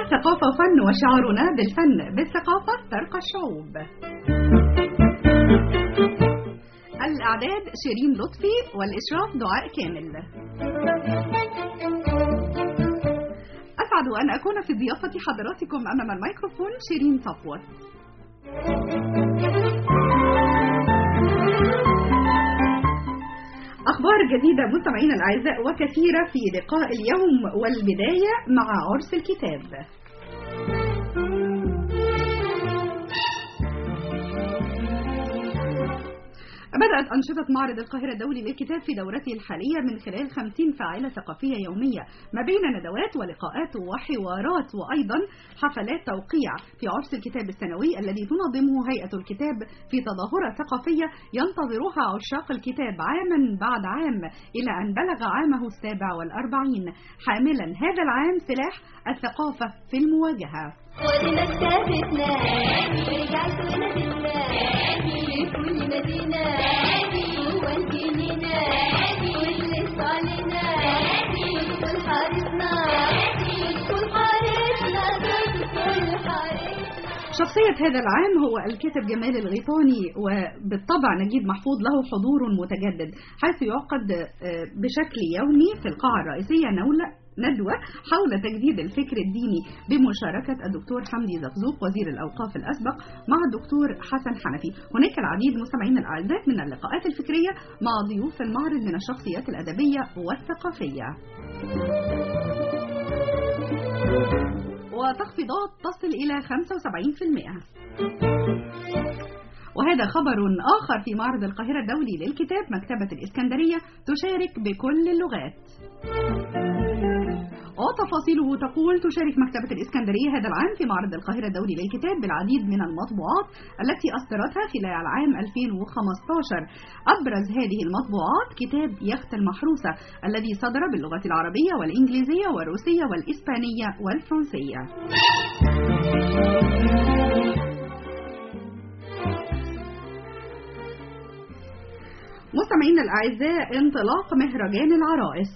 ثقافة وفن، وشعارنا بالفن بالثقافة ترقى الشعوب. الإعداد شيرين لطفي، والإشراف دعاء كامل. أسعد أن أكون في ضيافة حضراتكم أمام الميكروفون شيرين صفوت. أخبار جديدة مستمعينا الأعزاء وكثيرة في لقاء اليوم، والبداية مع عرس الكتاب. بدأت أنشطة معرض القاهرة الدولي للكتاب في دورته الحالية من خلال 50 فاعلة ثقافية يومية، ما بين ندوات ولقاءات وحوارات وأيضا حفلات توقيع في عرس الكتاب السنوي الذي تنظمه هيئة الكتاب في تظاهرة ثقافية ينتظرها عشاق الكتاب عاما بعد عام، إلى أن بلغ عامه 47 حاملا هذا العام سلاح الثقافة في المواجهة. ودينا كتابتنا رجعت ونادتنا في كل مدينة وانتينا واللي علينا كل حارسنا كل حارسنا كل حارسنا. شخصية هذا العام هو الكاتب جمال الغيطاني، وبالطبع نجيب محفوظ له حضور متجدد حيث يعقد بشكل يومي في القاعة الرئيسية ندوة حول تجديد الفكر الديني بمشاركة الدكتور حمدي زقزوق وزير الأوقاف الأسبق مع الدكتور حسن حنفي. هناك العديد مستمعين الأعزاء من اللقاءات الفكرية مع ضيوف المعرض من الشخصيات الأدبية والثقافية، وتخفيضات تصل إلى 75%. وهذا خبر آخر في معرض القاهرة الدولي للكتاب. مكتبة الإسكندرية تشارك بكل اللغات، وتفاصيله تقول: تشارك مكتبة الإسكندرية هذا العام في معرض القاهرة الدولي للكتاب بالعديد من المطبوعات التي أصدرتها خلال العام 2015. أبرز هذه المطبوعات كتاب يخت المحروسة الذي صدر باللغة العربية والإنجليزية والروسية والإسبانية والفرنسية. مستمعين الأعزاء، انطلاق مهرجان العرائس.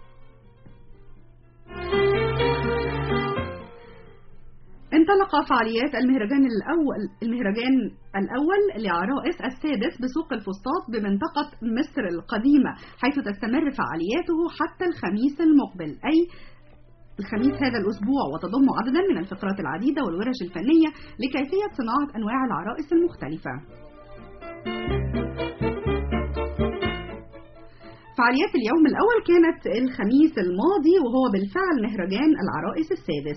انطلق فعاليات المهرجان الأول لعرائس السادس بسوق الفسطاط بمنطقة مصر القديمة، حيث تستمر فعالياته حتى الخميس المقبل، أي الخميس هذا الأسبوع، وتضم عددا من الفقرات العديدة والورش الفنية لكيفية صناعة أنواع العرائس المختلفة. فعاليات اليوم الأول كانت الخميس الماضي، وهو بالفعل مهرجان العرائس السادس.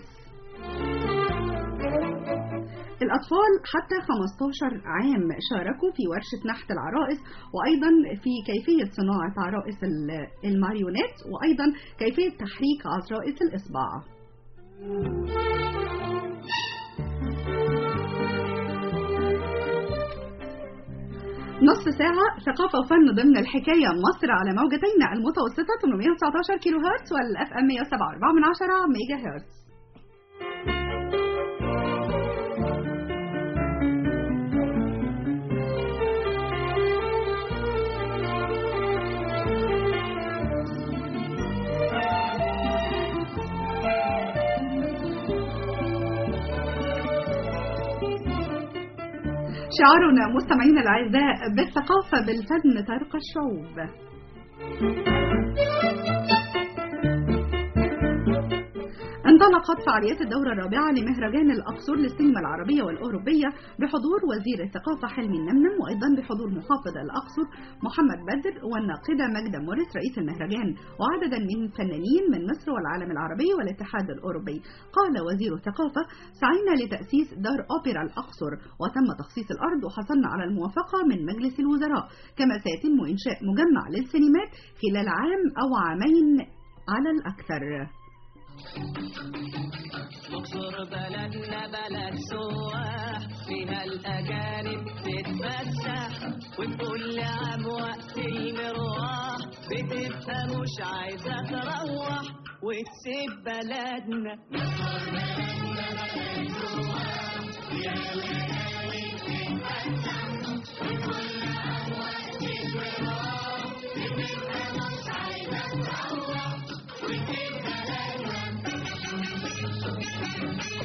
الأطفال حتى 15 عام شاركوا في ورشة نحت العرائس، وأيضا في كيفية صناعة عرائس الماريونات، وأيضا كيفية تحريك عرائس الإصبع. نص ساعة ثقافة وفن ضمن الحكاية مصر على موجتين المتوسطة 819 كيلو هرتز والأف أم 107.4 ميجا هرتز. شعارنا مستمعين الأعزاء بالثقافة بالفن ترقى الشعوب. انطلقت فعاليات الدورة الرابعة لمهرجان الأقصر للسينما العربية والأوروبية بحضور وزير الثقافة حلمي النمنم، وأيضا بحضور محافظ الأقصر محمد بدر والناقدة ماجدة موريس رئيس المهرجان، وعددا من فنانين من مصر والعالم العربي والاتحاد الأوروبي. قال وزير الثقافة: سعينا لتأسيس دار أوبرا الأقصر، وتم تخصيص الأرض وحصلنا على الموافقة من مجلس الوزراء، كما سيتم إنشاء مجمع للسينمات خلال عام أو عامين على الأكثر. الأقصر بلدنا بلد سواح، فيها الأجانب تتفسح، وكل عام وقت المروح بتبقى مش عايزة تروح وتسيب بلدنا. الأقصر بلدنا بلد سواح، فيها الأجانب تتفسح، وكل عام وقت المروح بتبقى مش عايزة تروح وتسيب بلدنا.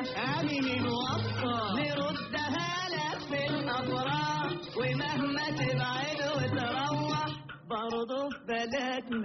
أمين الوصال نردها لك في الأفراح ومهما تبعد وتروح برضه في بلدنا.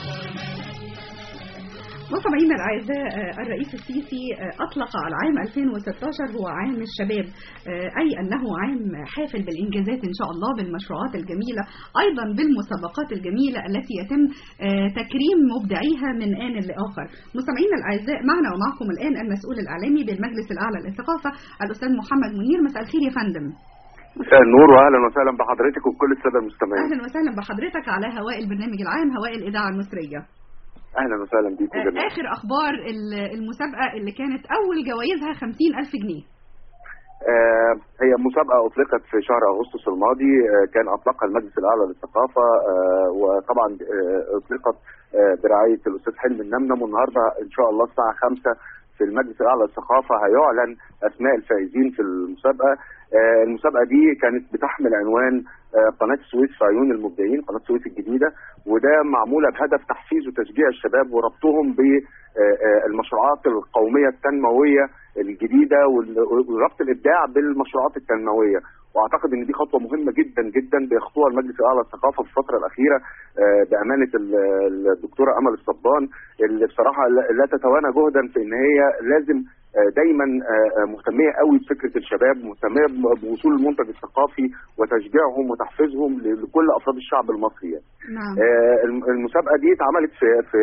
مستمعينا الأعزاء، الرئيس السيسي أطلق العام 2016 هو عام الشباب، أي أنه عام حافل بالإنجازات إن شاء الله، بالمشروعات الجميلة، أيضا بالمسابقات الجميلة التي يتم تكريم مبدعيها من آن لآخر. مستمعينا الأعزاء، معنا ومعكم الآن المسؤول الإعلامي بالمجلس الأعلى للثقافة الأستاذ محمد منير. مساء الخير يا فندم. مساء النور واهلا وسهلا بحضرتك وبكل الساده المستمعين. اهلا وسهلا بحضرتك على هواء البرنامج العام، هواء الإذاعة المصرية. اهلا وسهلا بيكم جميعا. اخر اخبار المسابقه اللي كانت اول جوائزها 50,000 جنيه. هي مسابقه اطلقت في شهر اغسطس الماضي، كان اطلقها المجلس الاعلى للثقافه، وطبعا اطلقت برعايه الاستاذ حلمي النمنم، والنهارده ان شاء الله الساعه 5 في المجلس الاعلى للثقافه هيعلن اسماء الفائزين في المسابقه. المسابقه دي كانت بتحمل عنوان قناه السويس في عيون المبدعين، قناه السويس الجديده، وده معموله بهدف تحفيز وتشجيع الشباب وربطهم بالمشروعات القوميه التنمويه الجديده وربط الابداع بالمشروعات التنمويه. واعتقد ان دي خطوه مهمه جدا جدا بيخطوها المجلس الاعلى للثقافه في الفتره الاخيره بامانه الدكتوره امل الصبان، اللي بصراحه لا تتوانى جهدا في ان هي لازم دايما مهتميه قوي بفكره الشباب، مهتميه بوصول المنتج الثقافي وتشجيعهم وتحفيزهم لكل افراد الشعب المصري. نعم. المسابقه دي اتعملت في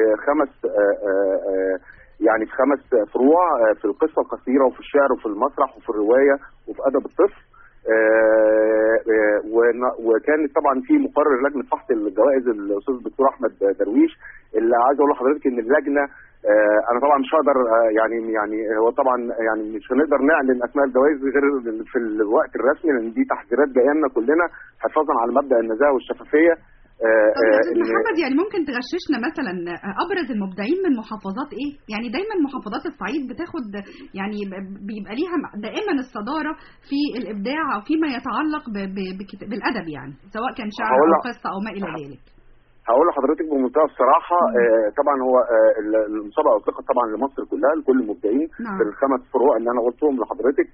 خمس فروع، في القصه القصيره وفي الشعر وفي المسرح وفي الروايه وفي ادب الطفل. وكانت طبعا في مقرر لجنه فحص الجوائز الاستاذ الدكتور احمد درويش، اللي عايز اقول لحضرتك ان اللجنه انا طبعا مش هقدر يعني هو طبعا يعني مش هنقدر نعلن اسماء الجوائز غير في الوقت الرسمي، لان دي تحذيرات جايه لنا كلنا حفاظا على مبدا النزاهه والشفافيه. طب يا استاذ محمد، يعني ممكن تغششنا مثلا ابرز المبدعين من محافظات ايه؟ يعني دايما محافظات الصعيد بتاخد يعني بيبقى ليها دائما الصداره في الابداع او فيما يتعلق بالادب، يعني سواء كان شعر او قصه او ما الى ذلك. هقول لحضرتك بمنتهى الصراحه، طبعا هو المسابقه اطلقت طبعا لمصر كلها لكل المبدعين. نعم. في الخمس فروع اللي انا قلتهم لحضرتك.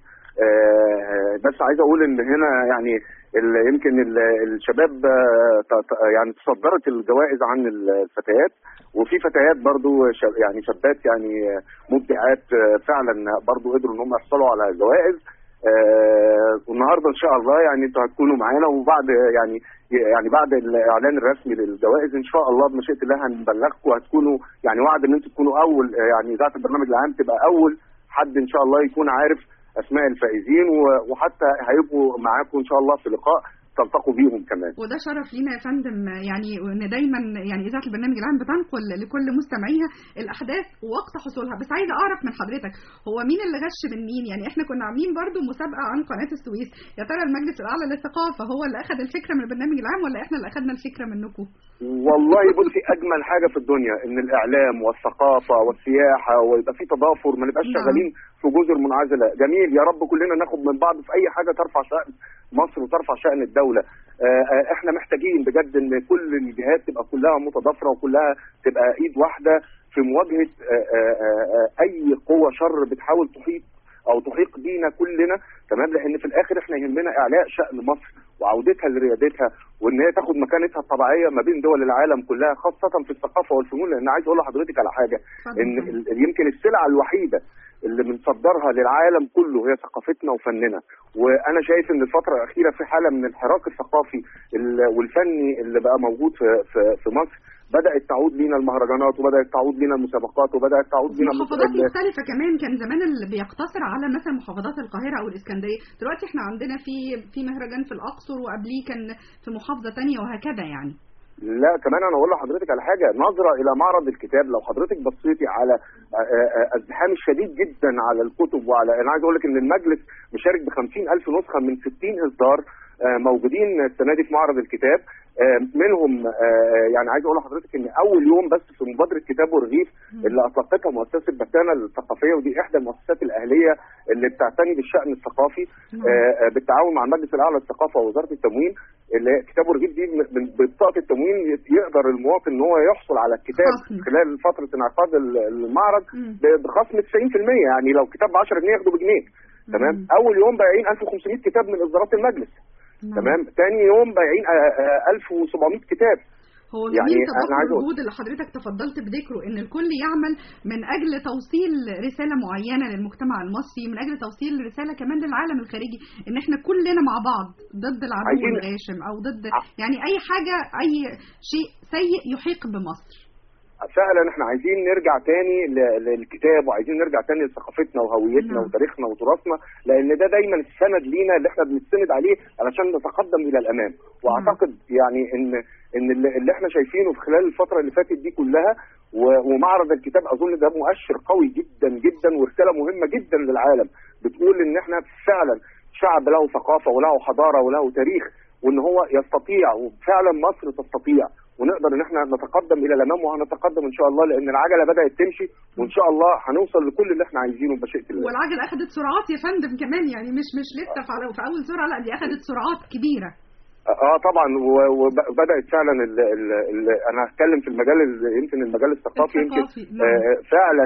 بس عايز اقول ان هنا يعني يمكن الشباب يعني تصدرت الجوائز عن الفتيات، وفي فتيات برضو يعني شابات يعني مبدعات فعلا برضو قدروا ان هم يحصلوا على جوائز. والنهارده ان شاء الله يعني انتوا هتكونوا معانا، وبعد يعني بعد الاعلان الرسمي للجوائز ان شاء الله بمشيئه الله هنبلغكم، وهتكونوا يعني وعد ان انتوا تكونوا اول يعني اذاعه البرنامج العام تبقى اول حد ان شاء الله يكون عارف اسماء الفائزين، وحتى هيبقوا معاكم ان شاء الله في لقاء تلتقوا بيهم كمان. وده شرف لينا يا فندم، يعني ان دايما يعني اذاعه البرنامج العام بتنقل لكل مستمعيها الاحداث ووقت حصولها. بس عايزه اعرف من حضرتك، هو مين اللي غش من مين؟ يعني احنا كنا عاملين برضو مسابقه عن قناه السويس، يا ترى المجلس الاعلى للثقافه هو اللي اخذ الفكره من البرنامج العام ولا احنا اللي اخذنا الفكره منكم؟ والله بصي، اجمل حاجه في الدنيا ان الاعلام والثقافه والسياحه ويبقى في تضافر، ما نبقاش شغالين في جزر منعزله. جميل، يا رب كلنا ناخد من بعض في اي حاجه ترفع شأن مصر وترفع شأن الدوله. احنا محتاجين بجد ان كل الجهات تبقى كلها متضافره وكلها تبقى ايد واحده في مواجهه اي قوه شر بتحاول تحيق بينا كلنا، تمام؟ لان في الاخر احنا يهمنا اعلاء شأن مصر وعودتها لريادتها، وان هي تاخد مكانتها الطبيعيه ما بين دول العالم كلها، خاصه في الثقافه والفنون. لان عايز اقول لحضرتك على حاجه، ان يمكن السلعه الوحيده اللي بنصدرها للعالم كله هي ثقافتنا وفننا. وانا شايف ان الفتره الاخيره في حاله من الحراك الثقافي والفني اللي بقى موجود في مصر. بدات تعود لينا المهرجانات، وبدات تعود لينا المسابقات، وبدات تعود لينا محافظات مختلفه كمان. كان زمان اللي بيقتصر على مثلا محافظات القاهره او الاسكندريه، دلوقتي احنا عندنا في مهرجان في الاقصر، وقبليه كان في محافظه ثانيه وهكذا يعني. لا كمان انا اقول لحضرتك على حاجه، نظره الى معرض الكتاب، لو حضرتك بصيتي على الازدحام الشديد جدا على الكتب، وعلى انا عايز اقول لك ان المجلس مشارك ب50,000 نسخه من 60 اصدار موجودين السنه دي في معرض الكتاب. منهم يعني عايز اقول لحضرتك ان اول يوم بس في مبادره كتاب ورغيف اللي اطلقتها مؤسسه بستانه الثقافيه، ودي احدى المؤسسات الاهليه اللي بتعتني بالشأن الثقافي بالتعاون مع المجلس الاعلى للثقافه ووزاره التموين. اللي هي كتاب ورغيف دي ببطاقه التموين يقدر المواطن ان هو يحصل على الكتاب خلال فتره انعقاد المعرض بخصم 90%. يعني لو كتاب ب 10 جنيه ياخده بجنيه. تمام. اول يوم بايعين 1500 كتاب من اصدارات المجلس. تمام. ثاني يوم بايعين 1700 كتاب. هو يعني الوجود اللي حضرتك تفضلت بذكره ان الكل يعمل من اجل توصيل رساله معينه للمجتمع المصري، من اجل توصيل رساله كمان للعالم الخارجي ان احنا كلنا مع بعض ضد العدو الغاشم او ضد يعني اي حاجه، اي شيء سيء يحيق بمصر. فعلا احنا عايزين نرجع تاني للكتاب، وعايزين نرجع تاني لثقافتنا وهويتنا وتاريخنا وتراثنا، لان ده دايما السند لينا اللي احنا بنستند عليه علشان نتقدم الى الامام. واعتقد يعني ان اللي احنا شايفينه في خلال الفتره اللي فاتت دي كلها ومعرض الكتاب اظن ده مؤشر قوي جدا جدا ورساله مهمه جدا للعالم بتقول ان احنا فعلا شعب له ثقافه وله حضاره وله تاريخ، وان هو يستطيع، وفعلا مصر تستطيع، ونقدر ان احنا نتقدم الى الامام، وهنتقدم ان شاء الله لان العجله بدات تمشي، وان شاء الله هنوصل لكل اللي احنا عايزينه بمشيئه الله. والعجله اخذت سرعات يا فندم كمان، يعني مش لسه في اول سرعه، لا دي اخذت سرعات كبيره. طبعا وبدات فعلا انا هتكلم في المجال يمكن المجال الثقافي يمكن فعلا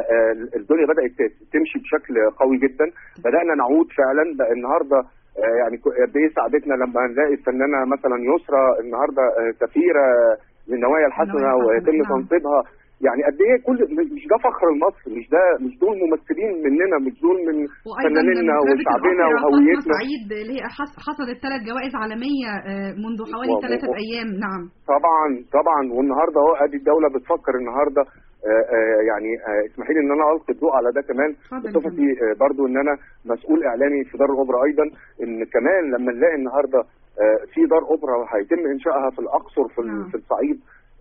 الدنيا بدات تمشي بشكل قوي جدا. بدانا نعود فعلا بقى النهارده يعني قد ايه سعادتنا لما نلاقي الفنانه مثلا يسرى النهارده سفيره للنوايا الحسنه ويتم تنصيبها. يعني قد ايه كل مش ده فخر لمصر، مش دول ممثلين مننا، مش دول من فنانينا وشعبنا وهويتنا. سعيد اللي هي حصلت 3 جوائز عالميه منذ حوالي 3 ايام. نعم طبعا والنهارده اهو ادي الدوله بتفكر النهارده يعني اسمحي لي ان انا القي الضوء على ده كمان بصفتي برضو ان انا مسؤول اعلامي في دار الاوبرا ايضا، ان كمان لما نلاقي النهارده في دار اوبرا هيتم انشائها في الاقصر في الصعيد.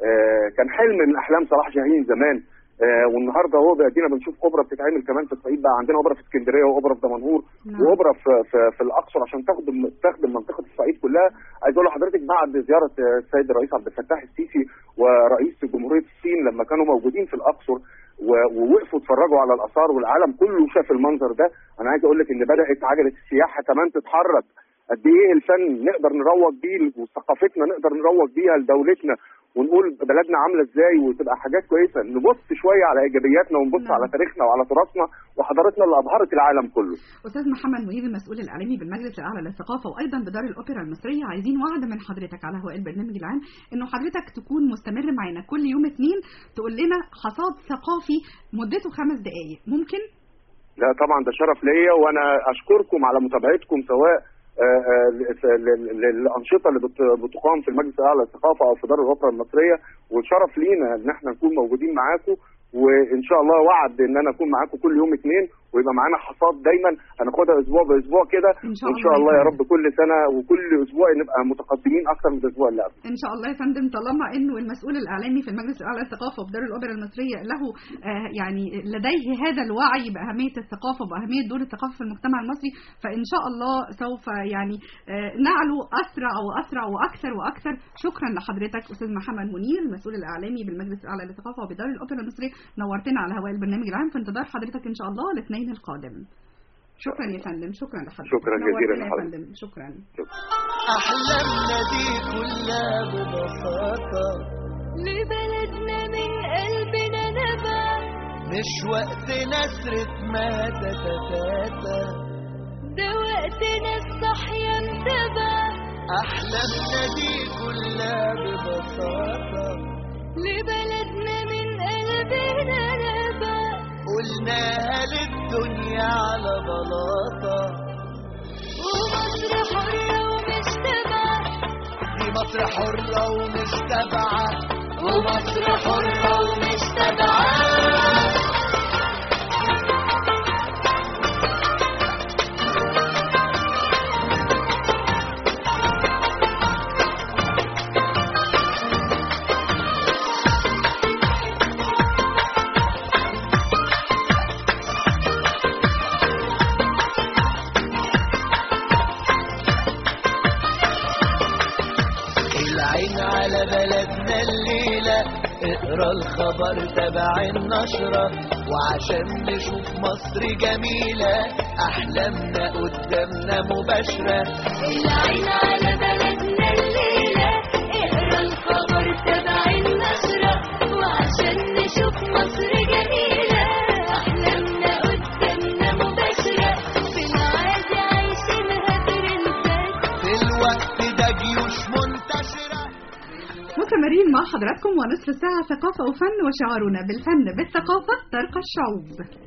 كان حلم من احلام صلاح جاهين زمان، والنهارده هو بقينا بنشوف اوبرا بتتعمل كمان في الصعيد. بقى عندنا اوبرا في اسكندريه واوبرا في دمنهور واوبرا في الاقصر عشان تخدم منطقه الصعيد كلها. عايز اقول لحضرتك بعد زياره السيد الرئيس عبد الفتاح السيسي ورئيس جمهوريه الصين لما كانوا موجودين في الاقصر ووقفوا اتفرجوا على الاثار والعالم كله شاف المنظر ده، انا عايز اقول لك ان بدات عجله السياحه كمان تتحرك. قد ايه الفن نقدر نروج بيه وثقافتنا نقدر نروج بيها لدولتنا ونقول بلدنا عامله ازاي وتبقى حاجات كويسه. نبص شويه على ايجابياتنا ونبص على تاريخنا وعلى تراثنا وحضارتنا اللي ابهرت العالم كله. استاذ محمد منير المسؤول الاعلامي بالمجلس الاعلى للثقافه وايضا بدار الاوبرا المصريه، عايزين وعد من حضرتك على هواء البرنامج العام انه حضرتك تكون مستمر معانا كل يوم اثنين تقول لنا حصاد ثقافي مدته 5 دقائق. ممكن؟ لا طبعا ده شرف ليا، وانا اشكركم على متابعتكم سواء للانشطه اللي بتقام في المجلس الاعلى للثقافه او في دار الاوبرا المصريه، وشرف لينا ان احنا نكون موجودين معاكم. وان شاء الله وعد ان انا اكون معاكم كل يوم اثنين ويبقى معانا حصاد دايما هناخدها اسبوع باسبوع كده، وان شاء الله يا رب كل سنه وكل اسبوع نبقى متقدمين اكثر من الاسبوع اللي قبل. ان شاء الله يا فندم، طالما انه المسؤول الاعلامي في المجلس الاعلى للثقافه وبدار الاوبرا المصريه له يعني لديه هذا الوعي باهميه الثقافه وباهميه دور الثقافه في المجتمع المصري، فان شاء الله سوف يعني نعلو اسرع واسرع واكثر واكثر. شكرا لحضرتك استاذ محمد منير المسؤول الاعلامي بالمجلس الاعلى للثقافه وبدار الاوبرا المصريه، نورتنا على هواء البرنامج العام في انتظار حضرتك ان شاء الله الاثنين القادم. شكرا يا فندم. شكرا لحضرتك. شكرا جزيلا يا فندم. شكرا. احلامنا دي كلها ببساطه لبلدنا من قلبنا نبع، مش وقت نسرة ما تتتاتا، ده وقتنا الصحية متابع. احلامنا دي كلها ببساطه لبلدنا من قلبنا نبع، قلناها للدنيا على بلاطة، ومصر حرة ومش تبع، دي مصر حرة ومش تبعة، ومصر حرة ومش تبع. على بلدنا الليلة اقرا الخبر تبع النشرة، وعشان نشوف مصر جميلة أحلامنا قدامنا مباشرة. العين على بلدنا حضراتكم ونصف ساعة ثقافة وفن، وشعارنا بالفن بالثقافة ترقى الشعوب.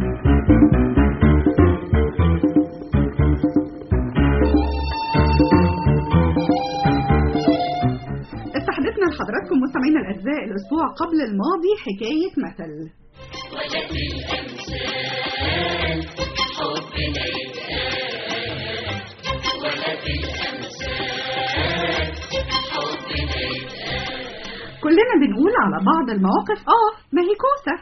استحدثنا لحضراتكم مستمعينا الأعزاء الأسبوع قبل الماضي حكاية مثل ولد الأمثال حبنا يتقال، ولد الأمثال حبنا يتقال. كلنا بنقول على بعض المواقف ما هي كوسة.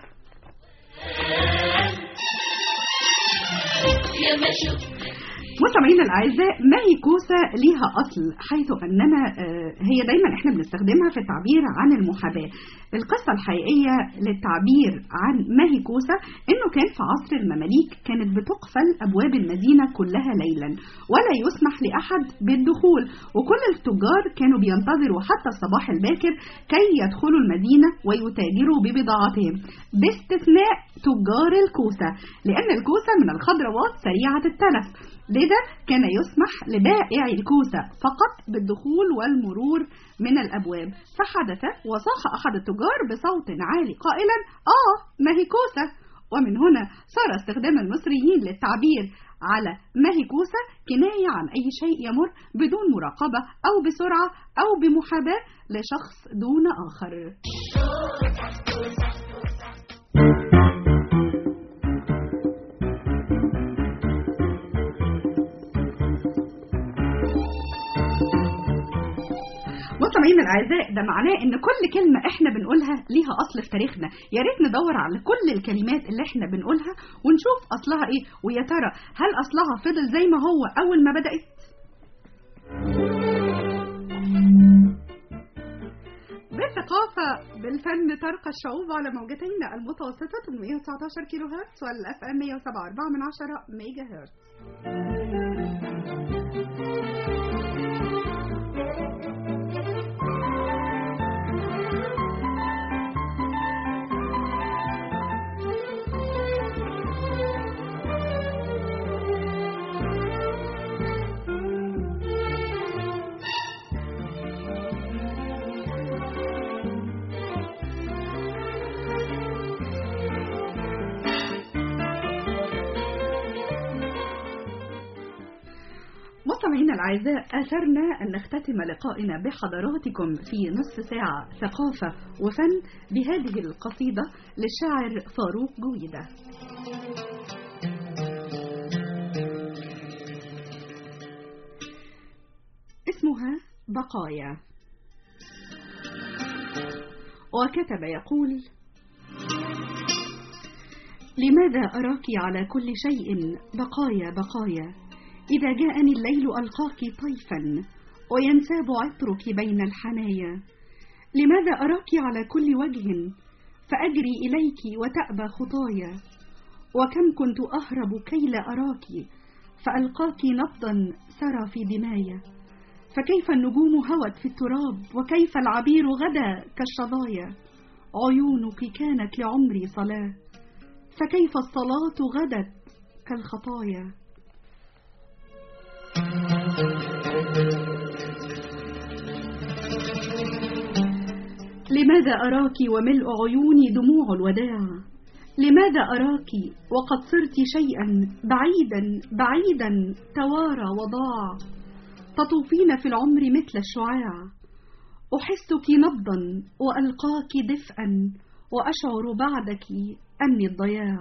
يا ما شفت مستمعينا الأعزاء، ما هي كوسة ليها أصل، حيث أننا هي دايما إحنا بنستخدمها في التعبير عن المحاباة. القصة الحقيقية للتعبير عن ما هي كوسة إنه كان في عصر المماليك كانت بتقفل أبواب المدينة كلها ليلا ولا يسمح لأحد بالدخول، وكل التجار كانوا بينتظروا حتى الصباح الباكر كي يدخلوا المدينة ويتاجروا ببضاعتهم، باستثناء تجار الكوسة، لأن الكوسة من الخضروات سريعة التلف، لذا كان يسمح لبائع الكوسة فقط بالدخول والمرور من الأبواب. فحدث وصاح أحد التجار بصوت عالي قائلا ما هي كوسة. ومن هنا صار استخدام المصريين للتعبير على ما هي كوسة كناية عن أي شيء يمر بدون مراقبة أو بسرعة أو بمحاباة لشخص دون آخر. مستمعينا الأعزاء، ده معناه إن كل كلمة إحنا بنقولها ليها أصل في تاريخنا. يا ريت ندور على كل الكلمات اللي إحنا بنقولها ونشوف أصلها إيه، ويا ترى هل أصلها فضل زي ما هو أول ما بدأت؟ بالثقافة بالفن ترقى الشعوب على موجتين المتوسطة 819 كيلو هرتز والأف ام 107.4 ميجا هرتز. مستمعينا الأعزاء، أثرنا أن نختتم لقائنا بحضراتكم في نصف ساعة ثقافة وفن بهذه القصيدة للشاعر فاروق جويدة. اسمها بقايا، وكتب يقول: لماذا أراك على كل شيء بقايا بقايا؟ إذا جاءني الليل ألقاك طيفا وينساب عطرك بين الحنايا. لماذا أراك على كل وجه فأجري إليك وتأبى خطايا؟ وكم كنت أهرب كي لا أراك فألقاك نبضا سرى في دمايا. فكيف النجوم هوت في التراب وكيف العبير غدا كالشظايا. عيونك كانت لعمري صلاة فكيف الصلاة غدت كالخطايا. لماذا أراك وملء عيوني دموع الوداع؟ لماذا أراك وقد صرت شيئا بعيدا بعيدا توارى وضاع؟ تطوفين في العمر مثل الشعاع، أحسك نبضا وألقاك دفئا وأشعر بعدك أني الضياع.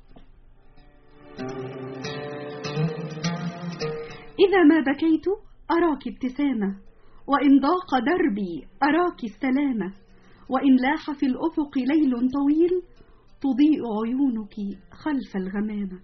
إذا ما بكيت أراك ابتسامة، وإن ضاق دربي أراك السلامة، وإن لاح في الأفق ليل طويل تضيء عيونك خلف الغمامة.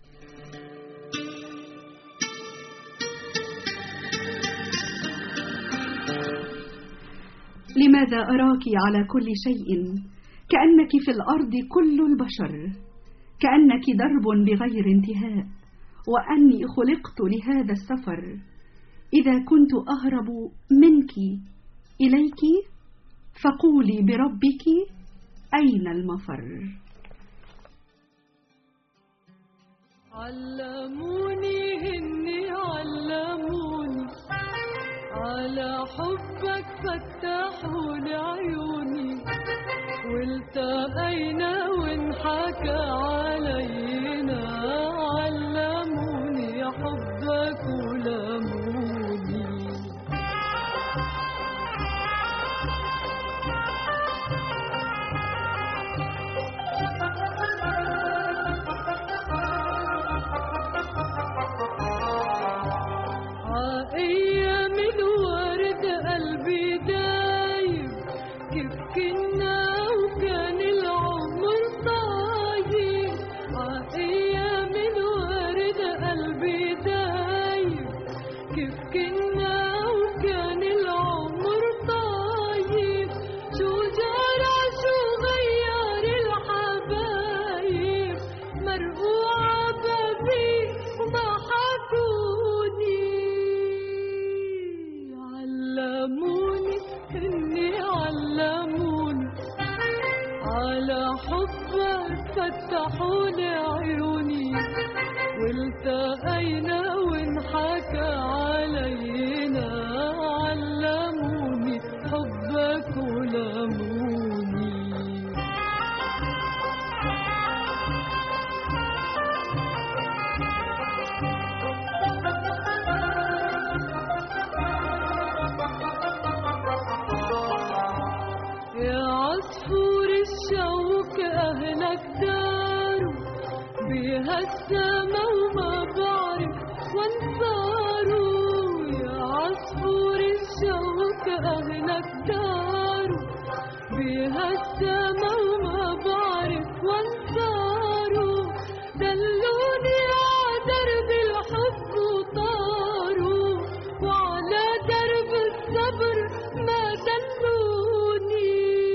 لماذا أراك على كل شيء كأنك في الأرض كل البشر، كأنك درب بغير انتهاء، وأني خلقت لهذا السفر. إذا كنت أهرب منك إليك فقولي بربك أين المفر. علموني هني علموني على حبك فتحوا لي عيوني، والتقينا وانحكى علينا، علموني حبك ولموني. عاقية من ورد قلبي دايب، كيف كنا وكان العمر طايب. عاقية من ورد قلبي دايب، كيف كنا وكان العمر طايب. شو جرى شو غير الحبايب، مرقوعة بابي وضحكوني. علموني هني علموني على حبك، فتحولي عيوني. والتقينا وانحكى علينا، علموني حبك ولموني. يا عصفور الشوك أهلك داروا بها السما وما بعرف وانصاروا. يا عصفور الشوك أهلك داروا بها السما وما بعرف وانصاروا. دلوني على درب الحب وطاروا، وعلى درب الصبر ما دلوني.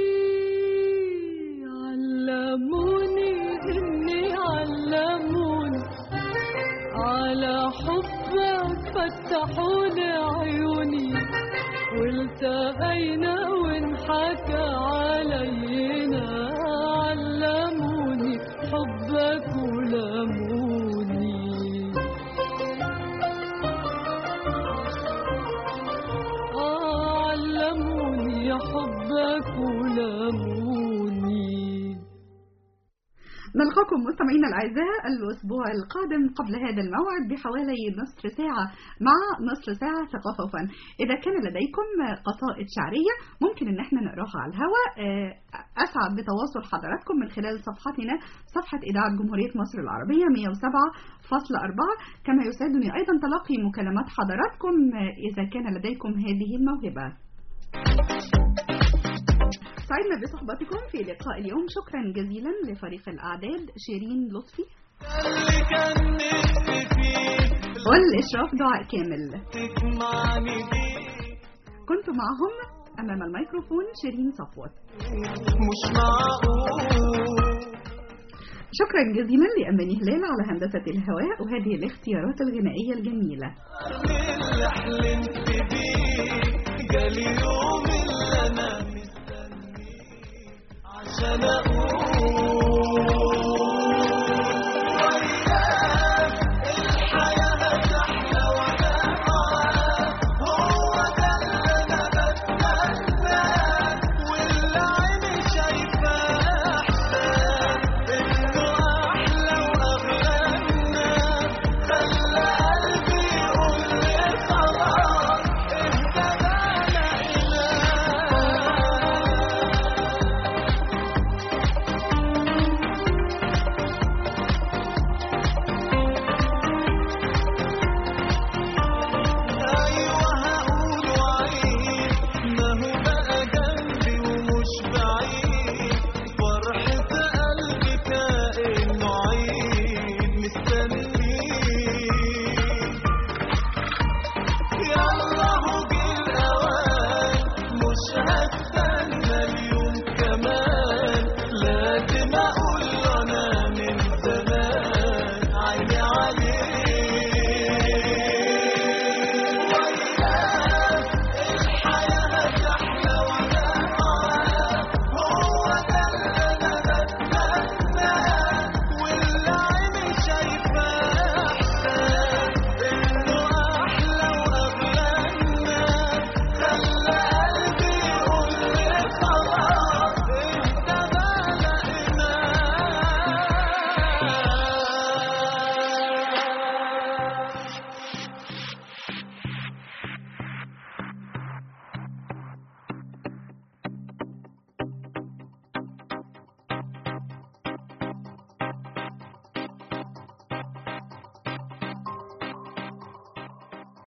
علموني هني علموني على حبك، فتحولي عيوني. والتقينا وانحكى علينا، علموني حبك ولموني. علموني حبك ولموني. نلقاكم مستمعينا الأعزاء الأسبوع القادم قبل هذا الموعد بحوالي نصف ساعة مع نصف ساعة ثقافة وفن. إذا كان لديكم قصائد شعرية ممكن إن احنا نقراها على الهواء. أسعد بتواصل حضراتكم من خلال صفحتنا، صفحة إذاعة جمهورية مصر العربية 107.4. كما يسعدني أيضا تلقي مكالمات حضراتكم إذا كان لديكم هذه الموهبة. سعدنا بصحبتكم في لقاء اليوم. شكرا جزيلا لفريق الأعداد شيرين لطفي والإشراف دعاء كامل. كنت معهم أمام الميكروفون شيرين صفوت. شكرا جزيلا لأمان هلال على هندسة الهواء وهذه الاختيارات الغنائية الجميلة. جالي يوم اللي أنا مستني عشان أقول